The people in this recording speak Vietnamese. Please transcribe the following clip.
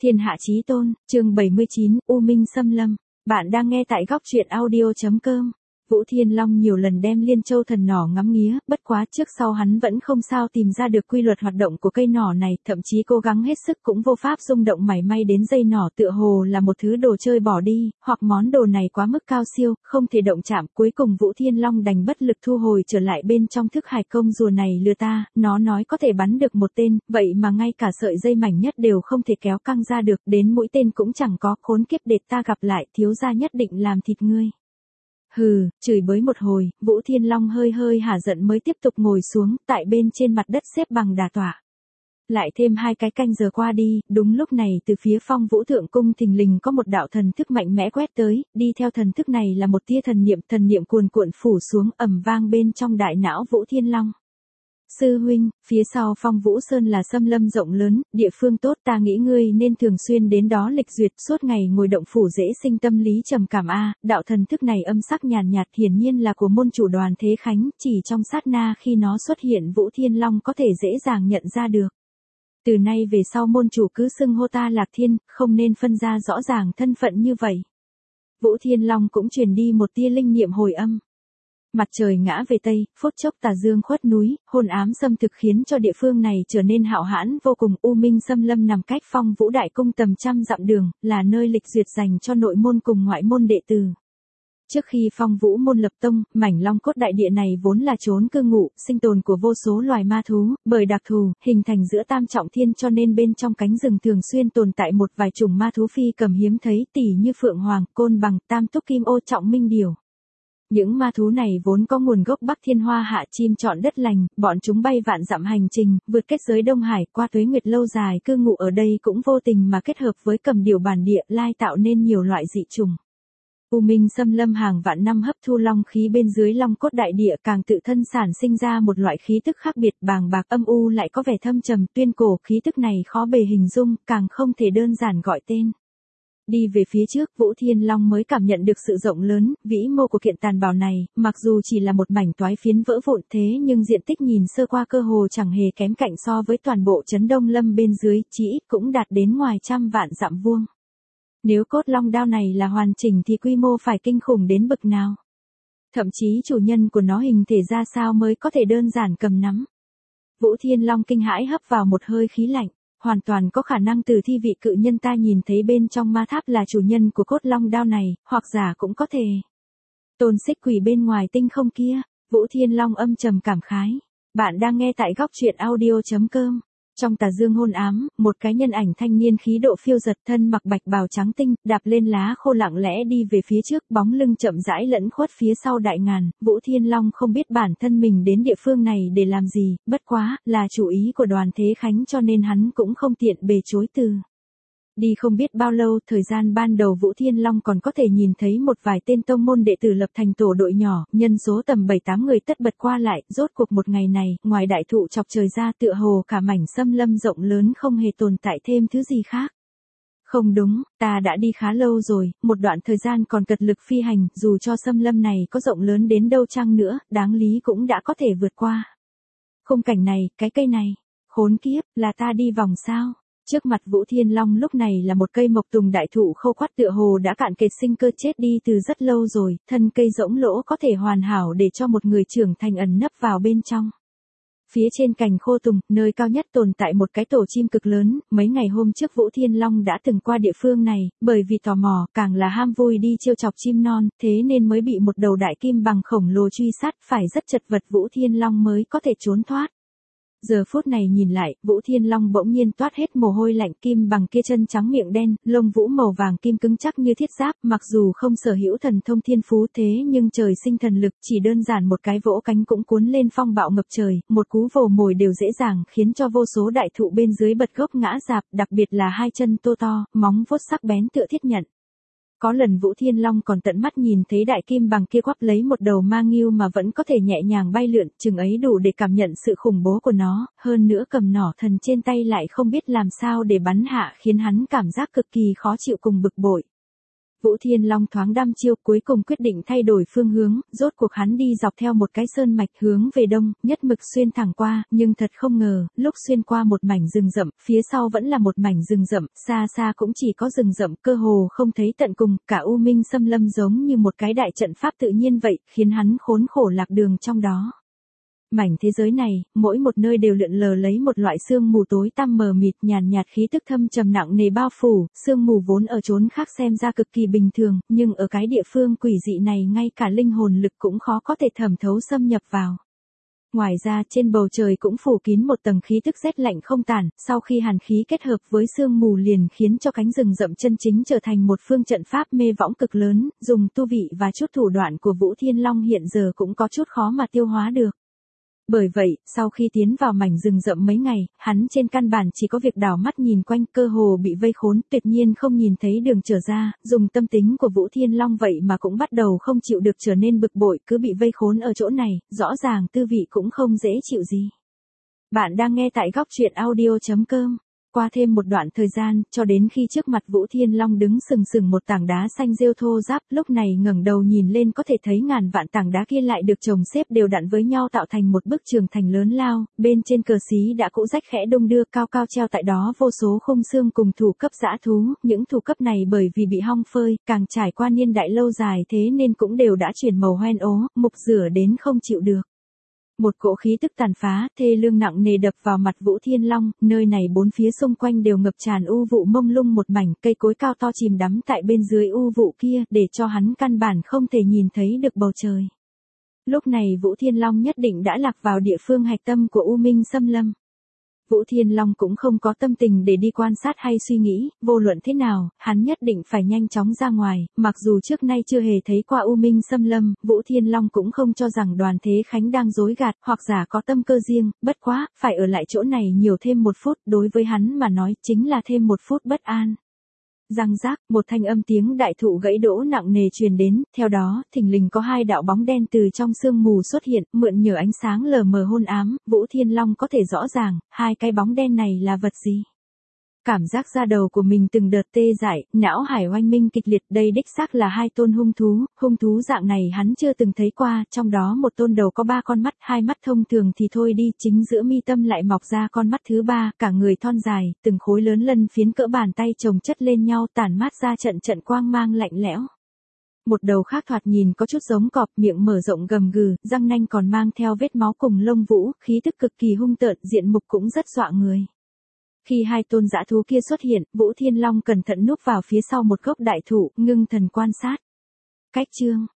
Thiên hạ chí tôn, chương 79, U Minh xâm lâm. Bạn đang nghe tại góc truyện audio.com. Vũ Thiên Long nhiều lần đem Liên Châu thần nỏ ngắm nghía, bất quá trước sau hắn vẫn không sao tìm ra được quy luật hoạt động của cây nỏ này, thậm chí cố gắng hết sức cũng vô pháp rung động mảy may đến dây nỏ, tựa hồ là một thứ đồ chơi bỏ đi, hoặc món đồ này quá mức cao siêu, không thể động chạm. Cuối cùng Vũ Thiên Long đành bất lực thu hồi trở lại bên trong thức hải. Công rùa này lừa ta, nó nói có thể bắn được một tên, vậy mà ngay cả sợi dây mảnh nhất đều không thể kéo căng ra được, đến mũi tên cũng chẳng có. Khốn kiếp, để ta gặp lại, thiếu gia nhất định làm thịt ngươi. Hừ, chửi bới một hồi, Vũ Thiên Long hơi hả giận mới tiếp tục ngồi xuống, tại bên trên mặt đất xếp bằng đả tọa. Lại thêm 2 cái canh giờ qua đi, đúng lúc này từ phía Phong Vũ Thượng Cung thình lình có một đạo thần thức mạnh mẽ quét tới, đi theo thần thức này là một tia thần niệm cuồn cuộn phủ xuống, ầm vang bên trong đại não Vũ Thiên Long. Sư huynh, phía sau Phong Vũ Sơn là xâm lâm rộng lớn, địa phương tốt, ta nghĩ ngươi nên thường xuyên đến đó lịch duyệt, suốt ngày ngồi động phủ dễ sinh tâm lý trầm cảm a. Đạo thần thức này âm sắc nhàn nhạt hiển nhiên là của môn chủ Đoàn Thế Khánh, chỉ trong sát na khi nó xuất hiện Vũ Thiên Long có thể dễ dàng nhận ra được. Từ nay về sau môn chủ cứ xưng hô ta Lạc Thiên, không nên phân ra rõ ràng thân phận như vậy. Vũ Thiên Long cũng truyền đi một tia linh niệm hồi âm. Mặt trời ngã về tây, phút chốc tà dương khuất núi, hôn ám xâm thực khiến cho địa phương này trở nên hạo hãn vô cùng. U Minh xâm lâm nằm cách Phong Vũ Đại Cung tầm trăm dặm đường, là nơi lịch duyệt dành cho nội môn cùng ngoại môn đệ tử. Trước khi Phong Vũ môn lập tông, mảnh Long Cốt đại địa này vốn là chốn cư ngụ, sinh tồn của vô số loài ma thú, bởi đặc thù, hình thành giữa tam trọng thiên cho nên bên trong cánh rừng thường xuyên tồn tại một vài chủng ma thú phi cầm hiếm thấy, tỉ như phượng hoàng, côn bằng, tam túc kim ô, trọng minh điểu. Những ma thú này vốn có nguồn gốc Bắc Thiên Hoa Hạ chim trọn đất lành, bọn chúng bay vạn dặm hành trình, vượt kết giới Đông Hải, qua tuế nguyệt lâu dài cư ngụ ở đây cũng vô tình mà kết hợp với cầm điểu bản địa, lai tạo nên nhiều loại dị trùng. U Minh xâm lâm hàng vạn năm hấp thu long khí bên dưới Long Cốt đại địa, càng tự thân sản sinh ra một loại khí tức khác biệt, bàng bạc âm u lại có vẻ thâm trầm, tuyên cổ. Khí tức này khó bề hình dung, càng không thể đơn giản gọi tên. Đi về phía trước, Vũ Thiên Long mới cảm nhận được sự rộng lớn, vĩ mô của kiện tàn bào này, mặc dù chỉ là một mảnh toái phiến vỡ vụn thế nhưng diện tích nhìn sơ qua cơ hồ chẳng hề kém cạnh so với toàn bộ trấn Đông Lâm bên dưới, chỉ ít cũng đạt đến ngoài trăm vạn dặm vuông. Nếu cốt long đao này là hoàn chỉnh thì quy mô phải kinh khủng đến bậc nào? Thậm chí chủ nhân của nó hình thể ra sao mới có thể đơn giản cầm nắm? Vũ Thiên Long kinh hãi hấp vào một hơi khí lạnh. Hoàn toàn có khả năng từ thi vị cự nhân ta nhìn thấy bên trong ma tháp là chủ nhân của cốt long đao này, hoặc giả cũng có thể. Tôn xích quỷ bên ngoài tinh không kia, Vũ Thiên Long âm trầm cảm khái. Bạn đang nghe tại góc truyện audio.com. Trong tà dương hôn ám, một cái nhân ảnh thanh niên khí độ phiêu giật, thân mặc bạch bào trắng tinh, đạp lên lá khô lặng lẽ đi về phía trước, bóng lưng chậm rãi lẫn khuất phía sau đại ngàn. Vũ Thiên Long không biết bản thân mình đến địa phương này để làm gì, bất quá, là chủ ý của Đoàn Thế Khánh cho nên hắn cũng không tiện bề chối từ. Đi không biết bao lâu, thời gian ban đầu Vũ Thiên Long còn có thể nhìn thấy một vài tên tông môn đệ tử lập thành tổ đội nhỏ, nhân số tầm 7-8 người tất bật qua lại. Rốt cuộc một ngày này, ngoài đại thụ chọc trời ra, tựa hồ cả mảnh xâm lâm rộng lớn không hề tồn tại thêm thứ gì khác. Không đúng, ta đã đi khá lâu rồi, một đoạn thời gian còn cật lực phi hành, dù cho xâm lâm này có rộng lớn đến đâu chăng nữa, đáng lý cũng đã có thể vượt qua. Khung cảnh này, cái cây này, khốn kiếp, là ta đi vòng sao? Trước mặt Vũ Thiên Long lúc này là một cây mộc tùng đại thụ khô quắt, tựa hồ đã cạn kiệt sinh cơ, chết đi từ rất lâu rồi, thân cây rỗng lỗ có thể hoàn hảo để cho một người trưởng thành ẩn nấp vào bên trong. Phía trên cành khô tùng, nơi cao nhất tồn tại một cái tổ chim cực lớn, mấy ngày hôm trước Vũ Thiên Long đã từng qua địa phương này, bởi vì tò mò, càng là ham vui đi trêu chọc chim non, thế nên mới bị một đầu đại kim bằng khổng lồ truy sát, phải rất chật vật Vũ Thiên Long mới có thể trốn thoát. Giờ phút này nhìn lại, Vũ Thiên Long bỗng nhiên toát hết mồ hôi lạnh. Kim bằng kia chân trắng miệng đen, lông vũ màu vàng kim cứng chắc như thiết giáp, mặc dù không sở hữu thần thông thiên phú thế nhưng trời sinh thần lực, chỉ đơn giản một cái vỗ cánh cũng cuốn lên phong bạo ngập trời, một cú vồ mồi đều dễ dàng khiến cho vô số đại thụ bên dưới bật gốc ngã rạp, đặc biệt là 2 chân tô to, móng vuốt sắc bén tựa thiết nhận. Có lần Vũ Thiên Long còn tận mắt nhìn thấy đại kim bằng kia quắp lấy một đầu ma ngưu mà vẫn có thể nhẹ nhàng bay lượn, chừng ấy đủ để cảm nhận sự khủng bố của nó, hơn nữa cầm nỏ thần trên tay lại không biết làm sao để bắn hạ, khiến hắn cảm giác cực kỳ khó chịu cùng bực bội. Vũ Thiên Long thoáng đăm chiêu, cuối cùng quyết định thay đổi phương hướng, rốt cuộc hắn đi dọc theo một cái sơn mạch hướng về đông, nhất mực xuyên thẳng qua, nhưng thật không ngờ, lúc xuyên qua một mảnh rừng rậm, phía sau vẫn là một mảnh rừng rậm, xa xa cũng chỉ có rừng rậm, cơ hồ không thấy tận cùng, cả U Minh Xâm Lâm giống như một cái đại trận pháp tự nhiên vậy, khiến hắn khốn khổ lạc đường trong đó. Mảnh thế giới này, mỗi một nơi đều lượn lờ lấy một loại sương mù tối tăm mờ mịt, nhàn nhạt khí tức thâm trầm nặng nề bao phủ, sương mù vốn ở chốn khác xem ra cực kỳ bình thường, nhưng ở cái địa phương quỷ dị này ngay cả linh hồn lực cũng khó có thể thẩm thấu xâm nhập vào. Ngoài ra trên bầu trời cũng phủ kín một tầng khí tức rét lạnh không tản, sau khi hàn khí kết hợp với sương mù liền khiến cho cánh rừng rậm chân chính trở thành một phương trận pháp mê võng cực lớn, dùng tu vị và chút thủ đoạn của Vũ Thiên Long hiện giờ cũng có chút khó mà tiêu hóa được. Bởi vậy, sau khi tiến vào mảnh rừng rậm mấy ngày, hắn trên căn bản chỉ có việc đảo mắt nhìn quanh, cơ hồ bị vây khốn, tuyệt nhiên không nhìn thấy đường trở ra, dùng tâm tính của Vũ Thiên Long vậy mà cũng bắt đầu không chịu được trở nên bực bội, cứ bị vây khốn ở chỗ này, rõ ràng tư vị cũng không dễ chịu gì. Bạn đang nghe tại góc truyện audio.com. Qua thêm một đoạn thời gian, cho đến khi trước mặt Vũ Thiên Long đứng sừng sừng một tảng đá xanh rêu thô ráp, lúc này ngẩng đầu nhìn lên có thể thấy ngàn vạn tảng đá kia lại được chồng xếp đều đặn với nhau tạo thành một bức tường thành lớn lao, bên trên cờ xí đã cũ rách khẽ đung đưa, cao cao treo tại đó vô số khung xương cùng thủ cấp dã thú, những thủ cấp này bởi vì bị hong phơi, càng trải qua niên đại lâu dài thế nên cũng đều đã chuyển màu hoen ố, mục rửa đến không chịu được. Một cỗ khí tức tàn phá, thê lương nặng nề đập vào mặt Vũ Thiên Long, nơi này bốn phía xung quanh đều ngập tràn u vụ mông lung một mảnh, cây cối cao to chìm đắm tại bên dưới u vụ kia, để cho hắn căn bản không thể nhìn thấy được bầu trời. Lúc này Vũ Thiên Long nhất định đã lạc vào địa phương hạch tâm của U Minh Xâm Lâm. Vũ Thiên Long cũng không có tâm tình để đi quan sát hay suy nghĩ, vô luận thế nào, hắn nhất định phải nhanh chóng ra ngoài, mặc dù trước nay chưa hề thấy qua U Minh Xâm Lâm, Vũ Thiên Long cũng không cho rằng Đoàn Thế Khánh đang dối gạt, hoặc giả có tâm cơ riêng, bất quá, phải ở lại chỗ này nhiều thêm một phút, đối với hắn mà nói chính là thêm một phút bất an. Răng rác, một thanh âm tiếng đại thụ gãy đổ nặng nề truyền đến, theo đó, thình lình có hai đạo bóng đen từ trong sương mù xuất hiện, mượn nhờ ánh sáng lờ mờ hôn ám, Vũ Thiên Long có thể rõ ràng, hai cái bóng đen này là vật gì. Cảm giác da đầu của mình từng đợt tê dại, não hải oanh minh kịch liệt, đây đích xác là hai tôn hung thú dạng này hắn chưa từng thấy qua, trong đó một tôn đầu có ba con mắt, hai mắt thông thường thì thôi đi, chính giữa mi tâm lại mọc ra con mắt thứ ba, cả người thon dài, từng khối lớn lân phiến cỡ bàn tay chồng chất lên nhau tản mát ra trận trận quang mang lạnh lẽo. Một đầu khác thoạt nhìn có chút giống cọp, miệng mở rộng gầm gừ, răng nanh còn mang theo vết máu cùng lông vũ, khí tức cực kỳ hung tợn, diện mục cũng rất dọa người. Khi hai tôn dã thú kia xuất hiện, Vũ Thiên Long cẩn thận núp vào phía sau một gốc đại thụ, ngưng thần quan sát. Cách chương